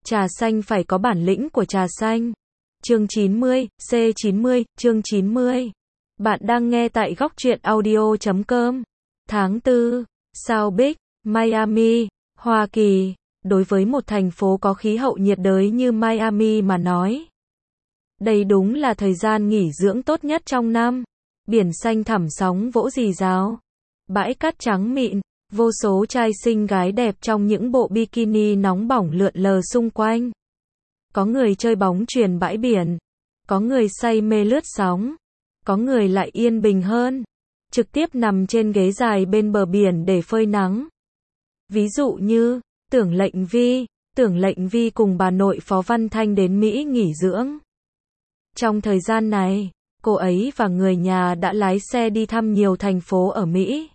Trà xanh phải có bản lĩnh của trà xanh. Chương 90, C90, chương 90. Bạn đang nghe tại góc truyện audio.com. Tháng 4, South Beach, Miami, Hoa Kỳ. Đối với một thành phố có khí hậu nhiệt đới như Miami mà nói, đây đúng là thời gian nghỉ dưỡng tốt nhất trong năm. Biển xanh thẳm sóng vỗ rì rào. Bãi cát trắng mịn, vô số trai xinh gái đẹp trong những bộ bikini nóng bỏng lượn lờ xung quanh. Có người chơi bóng chuyền bãi biển, có người say mê lướt sóng, có người lại yên bình hơn, trực tiếp nằm trên ghế dài bên bờ biển để phơi nắng. Ví dụ như, Tưởng Lệnh Vi cùng bà nội Phó Văn Thanh đến Mỹ nghỉ dưỡng. Trong thời gian này, cô ấy và người nhà đã lái xe đi thăm nhiều thành phố ở Mỹ.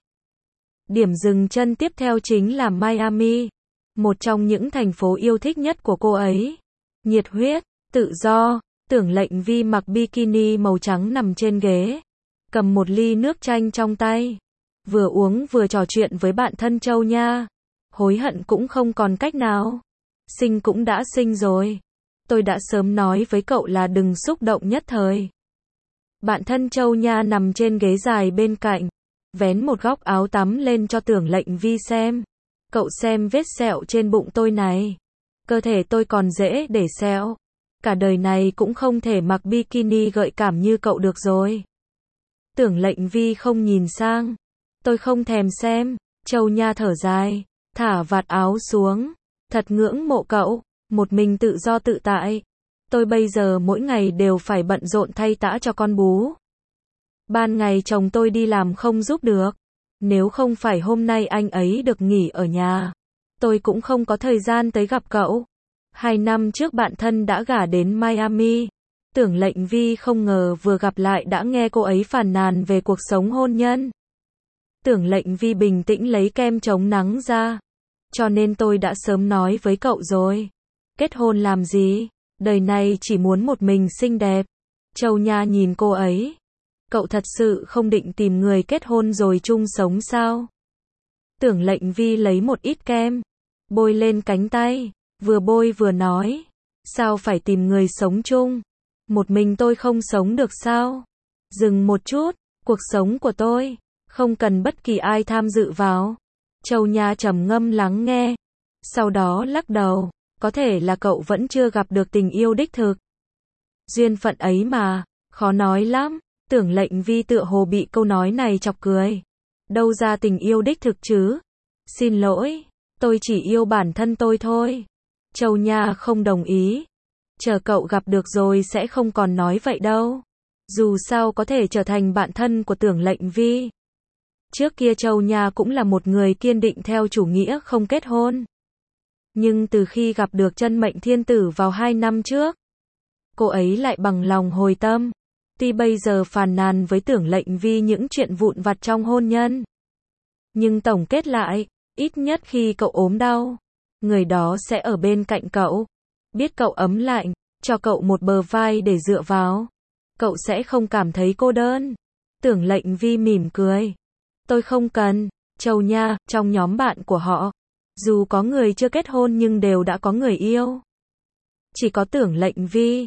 Điểm dừng chân tiếp theo chính là Miami, một trong những thành phố yêu thích nhất của cô ấy. Nhiệt huyết, tự do, Tưởng Lệnh Vi mặc bikini màu trắng nằm trên ghế, cầm một ly nước chanh trong tay, vừa uống vừa trò chuyện với bạn thân Châu Nha. Hối hận cũng không còn cách nào. Sinh cũng đã sinh rồi. Tôi đã sớm nói với cậu là đừng xúc động nhất thời. Bạn thân Châu Nha nằm trên ghế dài bên cạnh, vén một góc áo tắm lên cho Tưởng Lệnh Vi xem. Cậu xem vết sẹo trên bụng tôi này. Cơ thể tôi còn dễ để sẹo. Cả đời này cũng không thể mặc bikini gợi cảm như cậu được rồi. Tưởng Lệnh Vi không nhìn sang. Tôi không thèm xem. Châu Nha thở dài, thả vạt áo xuống. Thật ngưỡng mộ cậu, một mình tự do tự tại. Tôi bây giờ mỗi ngày đều phải bận rộn thay tã cho con bú. Ban ngày chồng tôi đi làm không giúp được. Nếu không phải hôm nay anh ấy được nghỉ ở nhà, tôi cũng không có thời gian tới gặp cậu. 2 năm trước bạn thân đã gả đến Miami. Tưởng Lệnh Vi không ngờ vừa gặp lại đã nghe cô ấy phàn nàn về cuộc sống hôn nhân. Tưởng Lệnh Vi bình tĩnh lấy kem chống nắng ra. Cho nên tôi đã sớm nói với cậu rồi. Kết hôn làm gì? Đời này chỉ muốn một mình xinh đẹp. Châu Nha nhìn cô ấy. Cậu thật sự không định tìm người kết hôn rồi chung sống sao? Tưởng Lệnh Vi lấy một ít kem, bôi lên cánh tay, vừa bôi vừa nói. Sao phải tìm người sống chung? Một mình tôi không sống được sao? Dừng một chút, cuộc sống của tôi không cần bất kỳ ai tham dự vào. Châu Nha trầm ngâm lắng nghe, sau đó lắc đầu, có thể là cậu vẫn chưa gặp được tình yêu đích thực. Duyên phận ấy mà, khó nói lắm. Tưởng Lệnh Vi tựa hồ bị câu nói này chọc cười. Đâu ra tình yêu đích thực chứ? Xin lỗi, tôi chỉ yêu bản thân tôi thôi. Châu Nha không đồng ý. Chờ cậu gặp được rồi sẽ không còn nói vậy đâu. Dù sao có thể trở thành bạn thân của Tưởng Lệnh Vi. Trước kia Châu Nha cũng là một người kiên định theo chủ nghĩa không kết hôn. Nhưng từ khi gặp được chân mệnh thiên tử vào 2 năm trước, cô ấy lại bằng lòng hồi tâm. Tuy bây giờ phàn nàn với Tưởng Lệnh Vi những chuyện vụn vặt trong hôn nhân, nhưng tổng kết lại, ít nhất khi cậu ốm đau, người đó sẽ ở bên cạnh cậu, biết cậu ấm lạnh, cho cậu một bờ vai để dựa vào. Cậu sẽ không cảm thấy cô đơn. Tưởng Lệnh Vi mỉm cười. Tôi không cần. Châu Nha, trong nhóm bạn của họ, dù có người chưa kết hôn nhưng đều đã có người yêu. Chỉ có Tưởng Lệnh Vi,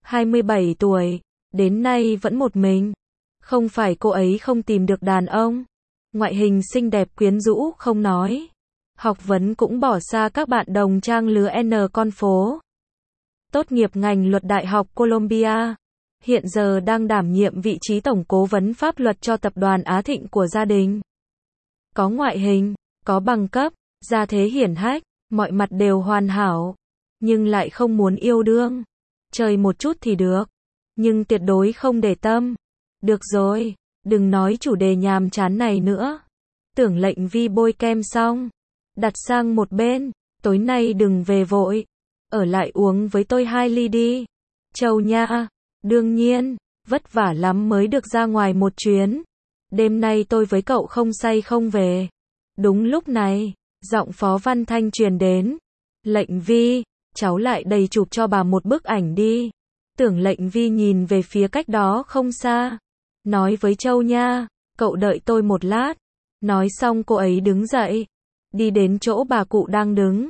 27 tuổi, đến nay vẫn một mình. Không phải cô ấy không tìm được đàn ông. Ngoại hình xinh đẹp quyến rũ không nói. Học vấn cũng bỏ xa các bạn đồng trang lứa N con phố. Tốt nghiệp ngành luật Đại học Columbia. Hiện giờ đang đảm nhiệm vị trí tổng cố vấn pháp luật cho tập đoàn Á Thịnh của gia đình. Có ngoại hình, có bằng cấp, gia thế hiển hách, mọi mặt đều hoàn hảo. Nhưng lại không muốn yêu đương. Chơi một chút thì được. Nhưng tuyệt đối không để tâm. Được rồi, đừng nói chủ đề nhàm chán này nữa. Tưởng Lệnh Vi bôi kem xong, đặt sang một bên. Tối nay đừng về vội. Ở lại uống với tôi 2 ly đi. Châu Nha, đương nhiên, vất vả lắm mới được ra ngoài một chuyến. Đêm nay tôi với cậu không say không về. Đúng lúc này, giọng Phó Văn Thanh truyền đến. Lệnh Vi, cháu lại đây chụp cho bà một bức ảnh đi. Tưởng Lệnh Vi nhìn về phía cách đó không xa. Nói với Châu Nha, cậu đợi tôi một lát. Nói xong cô ấy đứng dậy, đi đến chỗ bà cụ đang đứng.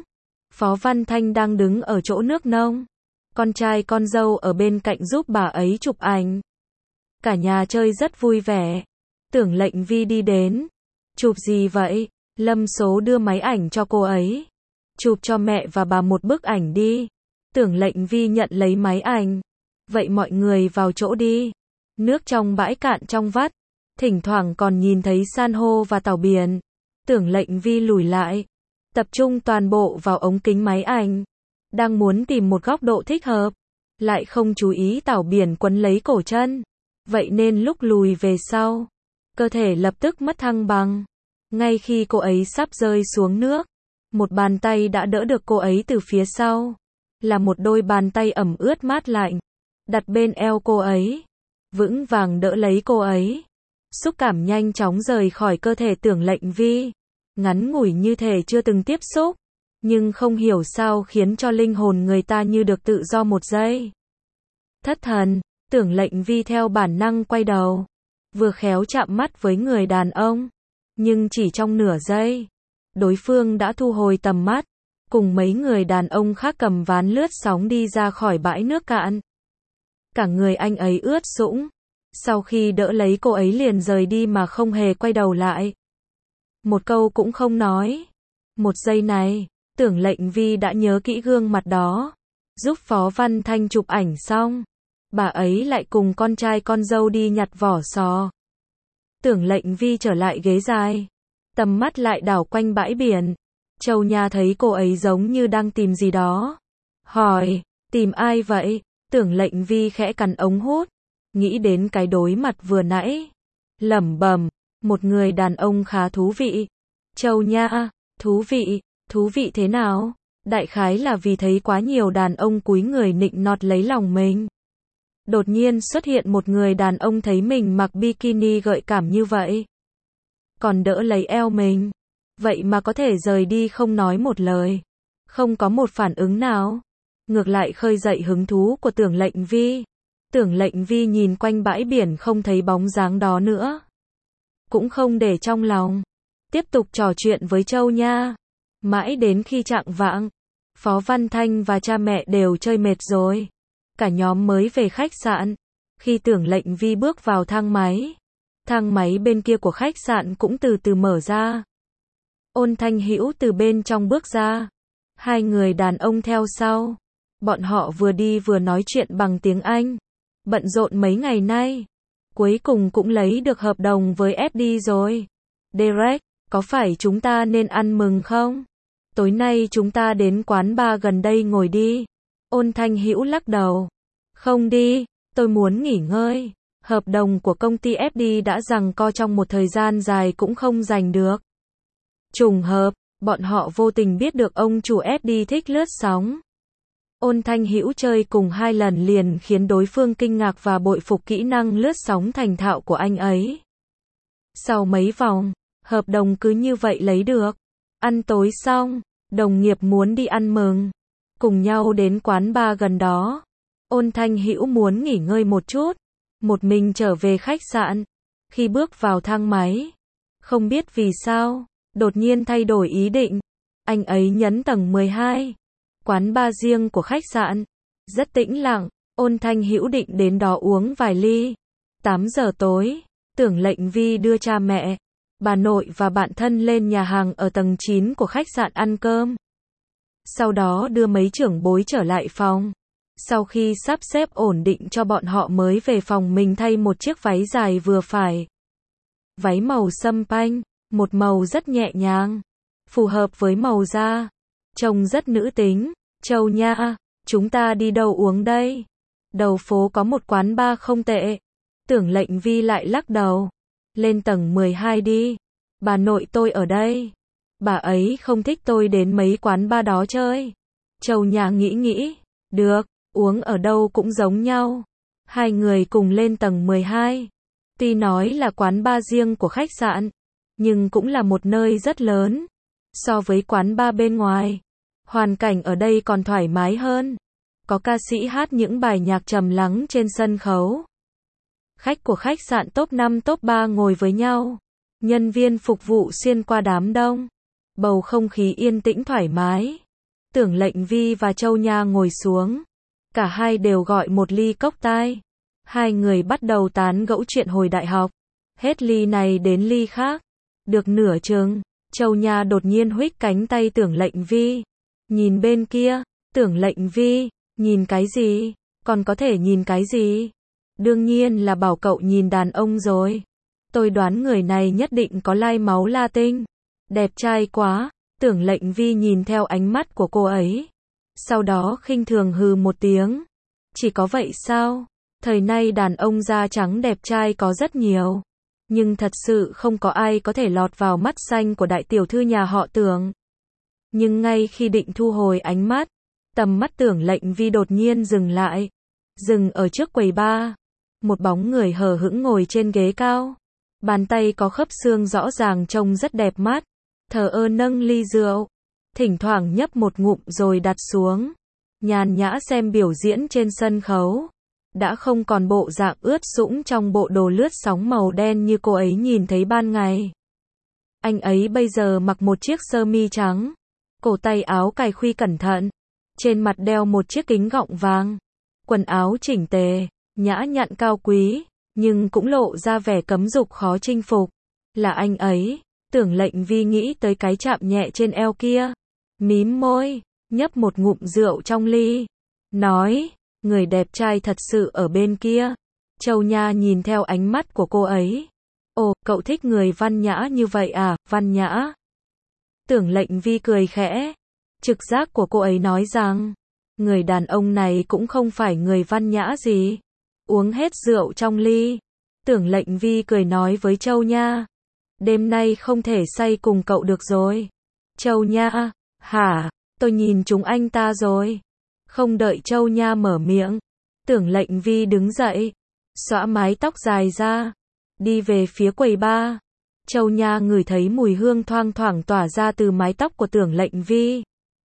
Phó Văn Thanh đang đứng ở chỗ nước nông. Con trai con dâu ở bên cạnh giúp bà ấy chụp ảnh. Cả nhà chơi rất vui vẻ. Tưởng Lệnh Vi đi đến. Chụp gì vậy? Lâm Số đưa máy ảnh cho cô ấy. Chụp cho mẹ và bà một bức ảnh đi. Tưởng Lệnh Vi nhận lấy máy ảnh. Vậy mọi người vào chỗ đi. Nước trong bãi cạn trong vắt. Thỉnh thoảng còn nhìn thấy san hô và tàu biển. Tưởng Lệnh Vi lùi lại. Tập trung toàn bộ vào ống kính máy ảnh. Đang muốn tìm một góc độ thích hợp. Lại không chú ý tàu biển quấn lấy cổ chân. Vậy nên lúc lùi về sau, cơ thể lập tức mất thăng bằng. Ngay khi cô ấy sắp rơi xuống nước, một bàn tay đã đỡ được cô ấy từ phía sau. Là một đôi bàn tay ẩm ướt mát lạnh. Đặt bên eo cô ấy. Vững vàng đỡ lấy cô ấy. Xúc cảm nhanh chóng rời khỏi cơ thể Tưởng Lệnh Vi. Ngắn ngủi như thể chưa từng tiếp xúc. Nhưng không hiểu sao khiến cho linh hồn người ta như được tự do một giây. Thất thần, Tưởng Lệnh Vi theo bản năng quay đầu. Vừa khéo chạm mắt với người đàn ông. Nhưng chỉ trong nửa giây, đối phương đã thu hồi tầm mắt. Cùng mấy người đàn ông khác cầm ván lướt sóng đi ra khỏi bãi nước cạn. Cả người anh ấy ướt sũng. Sau khi đỡ lấy cô ấy liền rời đi mà không hề quay đầu lại. Một câu cũng không nói. Một giây này, Tưởng Lệnh Vi đã nhớ kỹ gương mặt đó. Giúp Phó Văn Thanh chụp ảnh xong, bà ấy lại cùng con trai con dâu đi nhặt vỏ sò. Tưởng Lệnh Vi trở lại ghế dài. Tầm mắt lại đảo quanh bãi biển. Châu Nha thấy cô ấy giống như đang tìm gì đó. Hỏi, tìm ai vậy? Tưởng Lệnh Vi khẽ cắn ống hút. Nghĩ đến cái đối mặt vừa nãy. Lẩm bẩm, một người đàn ông khá thú vị. Châu Nha, thú vị thế nào? Đại khái là vì thấy quá nhiều đàn ông cúi người nịnh nọt lấy lòng mình. Đột nhiên xuất hiện một người đàn ông thấy mình mặc bikini gợi cảm như vậy. Còn đỡ lấy eo mình. Vậy mà có thể rời đi không nói một lời. Không có một phản ứng nào. Ngược lại khơi dậy hứng thú của Tưởng Lệnh Vi. Tưởng Lệnh Vi nhìn quanh bãi biển không thấy bóng dáng đó nữa. Cũng không để trong lòng. Tiếp tục trò chuyện với Châu Nha. Mãi đến khi chạng vạng, Phó Văn Thanh và cha mẹ đều chơi mệt rồi. Cả nhóm mới về khách sạn. Khi Tưởng Lệnh Vi bước vào thang máy bên kia của khách sạn cũng từ từ mở ra. Ôn Thanh Hữu từ bên trong bước ra. Hai người đàn ông theo sau. Bọn họ vừa đi vừa nói chuyện bằng tiếng Anh. Bận rộn mấy ngày nay. Cuối cùng cũng lấy được hợp đồng với FD rồi. Derek, có phải chúng ta nên ăn mừng không? Tối nay chúng ta đến quán bar gần đây ngồi đi. Ôn Thanh Hữu lắc đầu. Không đi, tôi muốn nghỉ ngơi. Hợp đồng của công ty FD đã giằng co trong một thời gian dài cũng không giành được. Trùng hợp, bọn họ vô tình biết được ông chủ FD thích lướt sóng. Ôn Thanh Hữu chơi cùng 2 lần liền khiến đối phương kinh ngạc và bội phục kỹ năng lướt sóng thành thạo của anh ấy. Sau mấy vòng, hợp đồng cứ như vậy lấy được. Ăn tối xong, đồng nghiệp muốn đi ăn mừng. Cùng nhau đến quán bar gần đó. Ôn Thanh Hữu muốn nghỉ ngơi một chút. Một mình trở về khách sạn. Khi bước vào thang máy, không biết vì sao, đột nhiên thay đổi ý định. Anh ấy nhấn tầng 12. Quán bar riêng của khách sạn. Rất tĩnh lặng. Ôn Thanh Hữu định đến đó uống vài ly. 8 giờ tối, Tưởng Lệnh Vi đưa cha mẹ, bà nội và bạn thân lên nhà hàng ở tầng 9 của khách sạn ăn cơm. Sau đó đưa mấy trưởng bối trở lại phòng. Sau khi sắp xếp ổn định cho bọn họ mới về phòng mình thay một chiếc váy dài vừa phải. Váy màu sâm panh, một màu rất nhẹ nhàng, phù hợp với màu da. Trông rất nữ tính. Châu Nha, chúng ta đi đâu uống đây? Đầu phố có một quán bar không tệ. Tưởng Lệnh Vi lại lắc đầu. Lên tầng 12 đi. Bà nội tôi ở đây. Bà ấy không thích tôi đến mấy quán bar đó chơi. Châu Nha nghĩ. Được, uống ở đâu cũng giống nhau. Hai người cùng lên tầng 12. Tuy nói là quán bar riêng của khách sạn, nhưng cũng là một nơi rất lớn. So với quán bar bên ngoài, hoàn cảnh ở đây còn thoải mái hơn. Có ca sĩ hát những bài nhạc trầm lắng trên sân khấu. Khách của khách sạn top 5 top 3 ngồi với nhau. Nhân viên phục vụ xuyên qua đám đông. Bầu không khí yên tĩnh thoải mái. Tưởng Lệnh Vi và Châu Nha ngồi xuống. Cả hai đều gọi một ly cốc tai. Hai người bắt đầu tán gẫu chuyện hồi đại học. Hết ly này đến ly khác. Được nửa chừng, Châu Nha đột nhiên huých cánh tay Tưởng Lệnh Vi. Nhìn bên kia, Tưởng Lệnh Vi, nhìn cái gì? Còn có thể nhìn cái gì? Đương nhiên là bảo cậu nhìn đàn ông rồi. Tôi đoán người này nhất định có lai máu Latin. Đẹp trai quá. Tưởng Lệnh Vi nhìn theo ánh mắt của cô ấy. Sau đó khinh thường hừ một tiếng. Chỉ có vậy sao? Thời nay đàn ông da trắng đẹp trai có rất nhiều. Nhưng thật sự không có ai có thể lọt vào mắt xanh của đại tiểu thư nhà họ Tưởng. Nhưng ngay khi định thu hồi ánh mắt, tầm mắt Tưởng Lệnh Vi đột nhiên dừng lại. Dừng ở trước quầy bar. Một bóng người hờ hững ngồi trên ghế cao. Bàn tay có khớp xương rõ ràng trông rất đẹp mắt. Thờ ơ nâng ly rượu. Thỉnh thoảng nhấp một ngụm rồi đặt xuống. Nhàn nhã xem biểu diễn trên sân khấu. Đã không còn bộ dạng ướt sũng trong bộ đồ lướt sóng màu đen như cô ấy nhìn thấy ban ngày. Anh ấy bây giờ mặc một chiếc sơ mi trắng. Cổ tay áo cài khuy cẩn thận. Trên mặt đeo một chiếc kính gọng vàng. Quần áo chỉnh tề, nhã nhặn cao quý, nhưng cũng lộ ra vẻ cấm dục khó chinh phục. Là anh ấy. Tưởng Lệnh Vi nghĩ tới cái chạm nhẹ trên eo kia. Mím môi, nhấp một ngụm rượu trong ly. Nói, người đẹp trai thật sự ở bên kia. Châu Nha nhìn theo ánh mắt của cô ấy. Ồ, cậu thích người văn nhã như vậy à, văn nhã. Tưởng Lệnh Vi cười khẽ. Trực giác của cô ấy nói rằng, người đàn ông này cũng không phải người văn nhã gì. Uống hết rượu trong ly. Tưởng Lệnh Vi cười nói với Châu Nha. Đêm nay không thể say cùng cậu được rồi. Châu Nha, hả, tôi nhìn chúng anh ta rồi. Không đợi Châu Nha mở miệng. Tưởng Lệnh Vi đứng dậy. Xõa mái tóc dài ra. Đi về phía quầy bar. Châu Nha ngửi thấy mùi hương thoang thoảng tỏa ra từ mái tóc của Tưởng Lệnh Vi.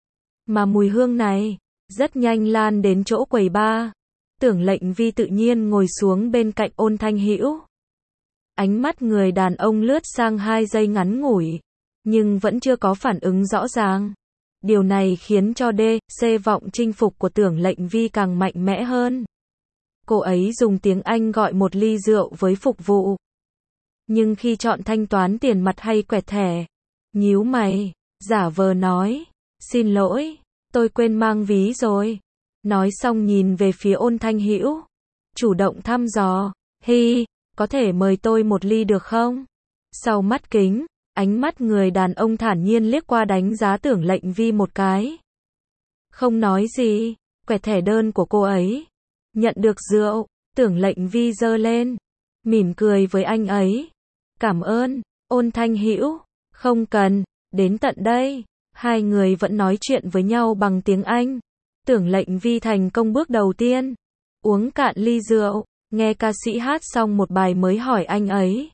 Mà mùi hương này, rất nhanh lan đến chỗ quầy bar. Tưởng Lệnh Vi tự nhiên ngồi xuống bên cạnh Ôn Thanh Hữu. Ánh mắt người đàn ông lướt sang 2 giây ngắn ngủi, nhưng vẫn chưa có phản ứng rõ ràng. Điều này khiến cho D.C. vọng chinh phục của Tưởng Lệnh Vi càng mạnh mẽ hơn. Cô ấy dùng tiếng Anh gọi một ly rượu với phục vụ. Nhưng khi chọn thanh toán tiền mặt hay quẹt thẻ, nhíu mày, giả vờ nói, xin lỗi, tôi quên mang ví rồi. Nói xong nhìn về phía Ôn Thanh Hữu, chủ động thăm dò, hi, có thể mời tôi một ly được không? Sau mắt kính, ánh mắt người đàn ông thản nhiên liếc qua đánh giá Tưởng Lệnh Vi một cái. Không nói gì, quẹt thẻ đơn của cô ấy. Nhận được rượu, Tưởng Lệnh Vi giơ lên, mỉm cười với anh ấy. Cảm ơn, Ôn Thanh Hữu, không cần, đến tận đây. Hai người vẫn nói chuyện với nhau bằng tiếng Anh. Tưởng Lệnh Vi thành công bước đầu tiên. Uống cạn ly rượu, nghe ca sĩ hát xong một bài mới hỏi anh ấy.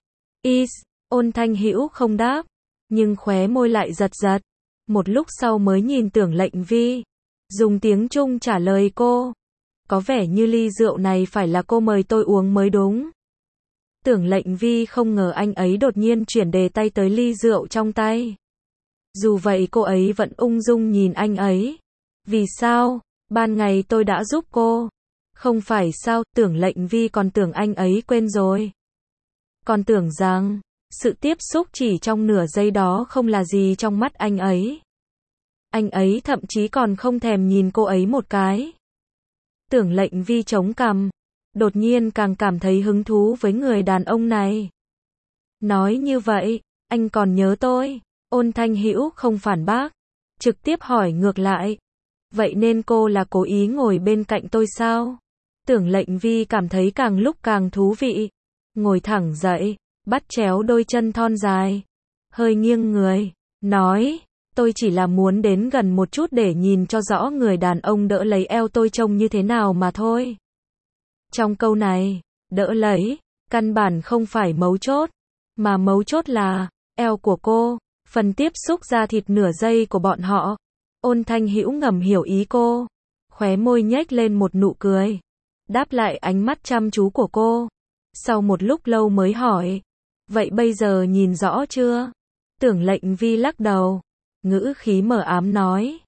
Ôn Thanh Hữu không đáp, nhưng khóe môi lại giật giật. Một lúc sau mới nhìn Tưởng Lệnh Vi, dùng tiếng Trung trả lời cô. Có vẻ như ly rượu này phải là cô mời tôi uống mới đúng. Tưởng Lệnh Vi không ngờ anh ấy đột nhiên chuyển đề tay tới ly rượu trong tay. Dù vậy cô ấy vẫn ung dung nhìn anh ấy. Vì sao? Ban ngày tôi đã giúp cô. Không phải sao? Tưởng Lệnh Vi còn tưởng anh ấy quên rồi. Còn tưởng rằng, sự tiếp xúc chỉ trong nửa giây đó không là gì trong mắt anh ấy. Anh ấy thậm chí còn không thèm nhìn cô ấy một cái. Tưởng Lệnh Vi chống cằm, đột nhiên càng cảm thấy hứng thú với người đàn ông này. Nói như vậy, anh còn nhớ tôi. Ôn Thanh Hữu không phản bác, trực tiếp hỏi ngược lại. Vậy nên cô là cố ý ngồi bên cạnh tôi sao? Tưởng Lệnh Vi cảm thấy càng lúc càng thú vị. Ngồi thẳng dậy, bắt chéo đôi chân thon dài, hơi nghiêng người, nói, tôi chỉ là muốn đến gần một chút để nhìn cho rõ người đàn ông đỡ lấy eo tôi trông như thế nào mà thôi. Trong câu này, đỡ lấy, căn bản không phải mấu chốt, mà mấu chốt là, eo của cô, phần tiếp xúc da thịt nửa giây của bọn họ. Ôn Thanh Hữu ngầm hiểu ý cô, khóe môi nhếch lên một nụ cười, đáp lại ánh mắt chăm chú của cô. Sau một lúc lâu mới hỏi, vậy bây giờ nhìn rõ chưa? Tưởng Lệnh Vi lắc đầu, ngữ khí mờ ám nói,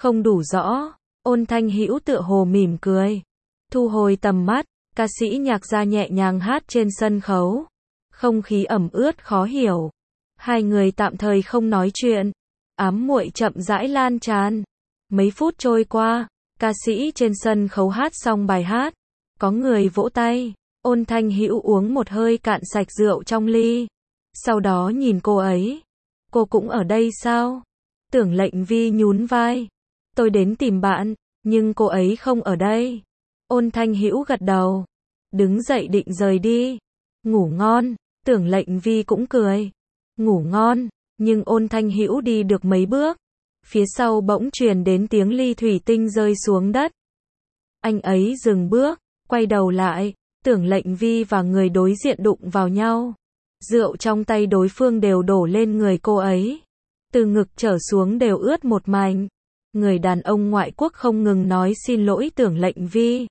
Không đủ rõ. Ôn Thanh Hữu tựa hồ mỉm cười. Thu hồi tầm mắt, ca sĩ nhạc gia nhẹ nhàng hát trên sân khấu. Không khí ẩm ướt khó hiểu. Hai người tạm thời không nói chuyện. Ám muội chậm rãi lan tràn. Mấy phút trôi qua, ca sĩ trên sân khấu hát xong bài hát. Có người vỗ tay. Ôn Thanh Hữu uống một hơi cạn sạch rượu trong ly. Sau đó nhìn cô ấy. Cô cũng ở đây sao? Tưởng Lệnh Vi nhún vai. Tôi đến tìm bạn, nhưng cô ấy không ở đây. Ôn Thanh Hữu gật đầu. Đứng dậy định rời đi. Ngủ ngon. Tưởng Lệnh Vi cũng cười. Ngủ ngon. Nhưng Ôn Thanh Hữu đi được mấy bước. Phía sau bỗng truyền đến tiếng ly thủy tinh rơi xuống đất. Anh ấy dừng bước, quay đầu lại. Tưởng Lệnh Vi và người đối diện đụng vào nhau. Rượu trong tay đối phương đều đổ lên người cô ấy. Từ ngực trở xuống đều ướt một mảnh. Người đàn ông ngoại quốc không ngừng nói xin lỗi Tưởng Lệnh Vi.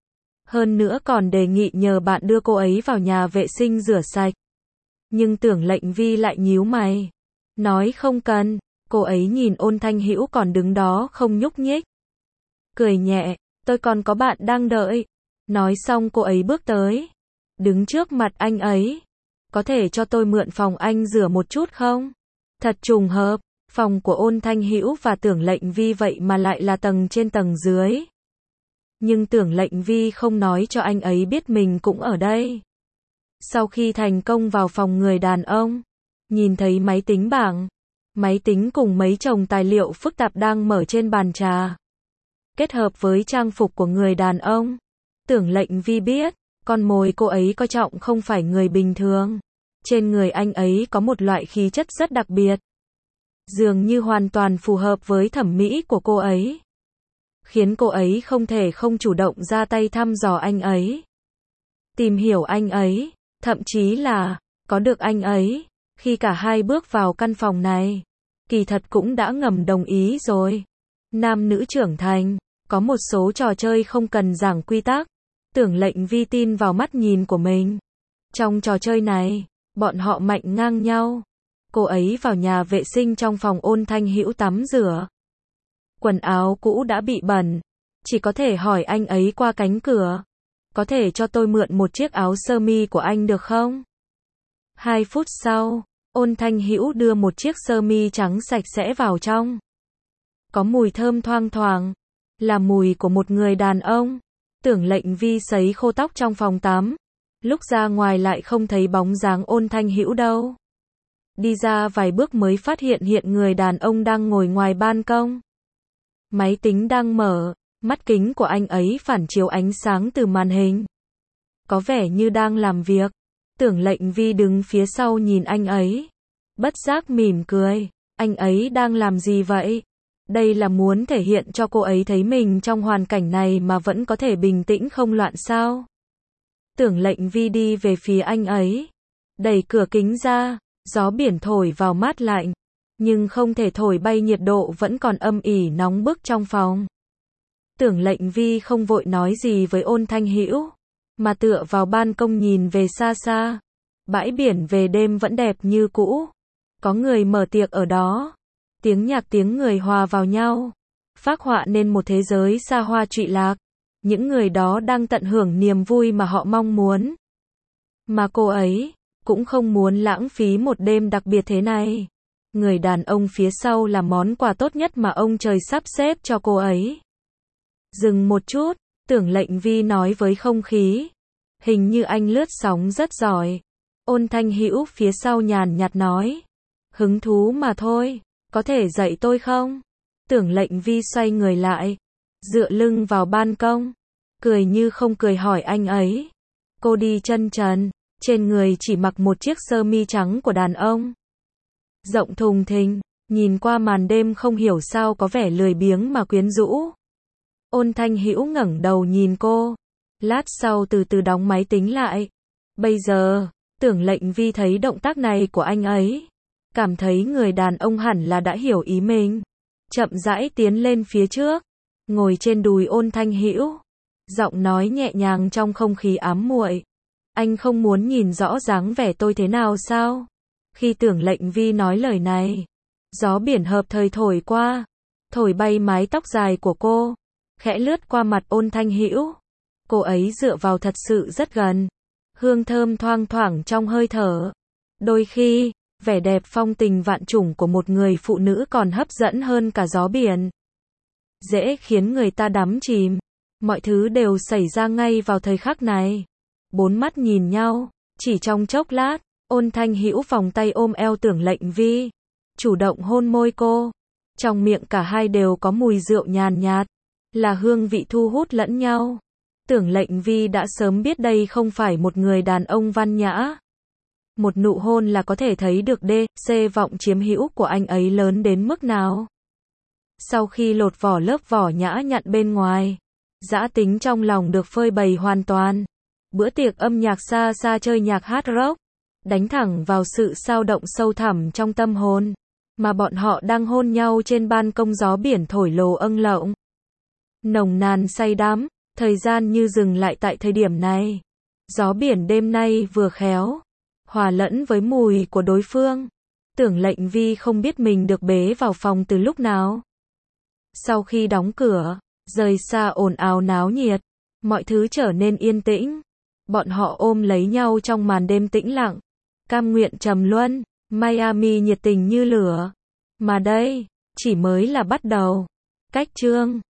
Hơn nữa còn đề nghị nhờ bạn đưa cô ấy vào nhà vệ sinh rửa sạch. Nhưng Tưởng Lệnh Vi lại nhíu mày. Nói không cần. Cô ấy nhìn Ôn Thanh Hữu còn đứng đó không nhúc nhích. Cười nhẹ, tôi còn có bạn đang đợi. Nói xong cô ấy bước tới. Đứng trước mặt anh ấy. Có thể cho tôi mượn phòng anh rửa một chút không? Thật trùng hợp, phòng của Ôn Thanh Hữu và Tưởng Lệnh Vi vậy mà lại là tầng trên tầng dưới. Nhưng Tưởng Lệnh Vi không nói cho anh ấy biết mình cũng ở đây. Sau khi thành công vào phòng người đàn ông, nhìn thấy máy tính bảng, máy tính cùng mấy chồng tài liệu phức tạp đang mở trên bàn trà. Kết hợp với trang phục của người đàn ông, Tưởng Lệnh Vi biết, con mồi cô ấy coi trọng không phải người bình thường. Trên người anh ấy có một loại khí chất rất đặc biệt. Dường như hoàn toàn phù hợp với thẩm mỹ của cô ấy. Khiến cô ấy không thể không chủ động ra tay thăm dò anh ấy. Tìm hiểu anh ấy, thậm chí là, có được anh ấy. Khi cả hai bước vào căn phòng này, kỳ thật cũng đã ngầm đồng ý rồi. Nam nữ trưởng thành, có một số trò chơi không cần giảng quy tắc. Tưởng Lệnh Vi tin vào mắt nhìn của mình. Trong trò chơi này, bọn họ mạnh ngang nhau. Cô ấy vào nhà vệ sinh trong phòng Ôn Thanh Hữu tắm rửa. Quần áo cũ đã bị bẩn. Chỉ có thể hỏi anh ấy qua cánh cửa. Có thể cho tôi mượn một chiếc áo sơ mi của anh được không? 2 phút sau, Ôn Thanh Hữu đưa một chiếc sơ mi trắng sạch sẽ vào trong. Có mùi thơm thoang thoảng. Là mùi của một người đàn ông. Tưởng Lệnh Vi sấy khô tóc trong phòng tắm. Lúc ra ngoài lại không thấy bóng dáng Ôn Thanh Hữu đâu. Đi ra vài bước mới phát hiện người đàn ông đang ngồi ngoài ban công. Máy tính đang mở, mắt kính của anh ấy phản chiếu ánh sáng từ màn hình. Có vẻ như đang làm việc. Tưởng Lệnh Vi đứng phía sau nhìn anh ấy. Bất giác mỉm cười. Anh ấy đang làm gì vậy? Đây là muốn thể hiện cho cô ấy thấy mình trong hoàn cảnh này mà vẫn có thể bình tĩnh không loạn sao? Tưởng Lệnh Vi đi về phía anh ấy. Đẩy cửa kính ra, gió biển thổi vào mát lạnh. Nhưng không thể thổi bay nhiệt độ vẫn còn âm ỉ nóng bức trong phòng. Tưởng Lệnh Vi không vội nói gì với Ôn Thanh Hữu, mà tựa vào ban công nhìn về xa xa. Bãi biển về đêm vẫn đẹp như cũ. Có người mở tiệc ở đó. Tiếng nhạc tiếng người hòa vào nhau, phác họa nên một thế giới xa hoa trụy lạc. Những người đó đang tận hưởng niềm vui mà họ mong muốn. Mà cô ấy cũng không muốn lãng phí một đêm đặc biệt thế này. Người đàn ông phía sau là món quà tốt nhất mà ông trời sắp xếp cho cô ấy. Dừng một chút, Tưởng Lệnh Vi nói với không khí. Hình như anh lướt sóng rất giỏi. Ôn Thanh Hữu phía sau nhàn nhạt nói. Hứng thú mà thôi. Có thể dạy tôi không? Tưởng Lệnh Vi xoay người lại, dựa lưng vào ban công, cười như không cười hỏi anh ấy. Cô đi chân trần, trên người chỉ mặc một chiếc sơ mi trắng của đàn ông. Rộng thùng thình, nhìn qua màn đêm không hiểu sao có vẻ lười biếng mà quyến rũ. Ôn Thanh Hữu ngẩng đầu nhìn cô, lát sau từ từ đóng máy tính lại. Bây giờ, Tưởng Lệnh Vi thấy động tác này của anh ấy. Cảm thấy người đàn ông hẳn là đã hiểu ý mình. Chậm rãi tiến lên phía trước, ngồi trên đùi Ôn Thanh Hữu. Giọng nói nhẹ nhàng trong không khí ám muội. Anh không muốn nhìn rõ dáng vẻ tôi thế nào sao? Khi Tưởng Lệnh Vi nói lời này, gió biển hợp thời thổi qua. thổi bay mái tóc dài của cô, khẽ lướt qua mặt Ôn Thanh Hữu. Cô ấy dựa vào thật sự rất gần, hương thơm thoang thoảng trong hơi thở. Đôi khi, vẻ đẹp phong tình vạn trùng của một người phụ nữ còn hấp dẫn hơn cả gió biển. Dễ khiến người ta đắm chìm. Mọi thứ đều xảy ra ngay vào thời khắc này. Bốn mắt nhìn nhau, chỉ trong chốc lát, Ôn Thanh Hữu vòng tay ôm eo Tưởng Lệnh Vi, chủ động hôn môi cô. Trong miệng cả hai đều có mùi rượu nhàn nhạt, là hương vị thu hút lẫn nhau. Tưởng Lệnh Vi đã sớm biết đây không phải một người đàn ông văn nhã. Một nụ hôn là có thể thấy được vọng chiếm hữu của anh ấy lớn đến mức nào. Sau khi lột vỏ lớp vỏ nhã nhặn bên ngoài, dã tính trong lòng được phơi bày hoàn toàn. Bữa tiệc âm nhạc xa xa chơi nhạc hard rock, đánh thẳng vào sự sao động sâu thẳm trong tâm hồn, mà bọn họ đang hôn nhau trên ban công, gió biển thổi lồ âng lộng. Nồng nàn say đắm, thời gian như dừng lại tại thời điểm này. Gió biển đêm nay vừa khéo hòa lẫn với mùi của đối phương. Tưởng Lệnh Vi không biết mình được bế vào phòng từ lúc nào. Sau khi đóng cửa, rời xa ồn ào náo nhiệt, mọi thứ trở nên yên tĩnh. Bọn họ ôm lấy nhau trong màn đêm tĩnh lặng, cam nguyện trầm luân. Miami nhiệt tình như lửa. Mà đây, chỉ mới là bắt đầu. Cách chương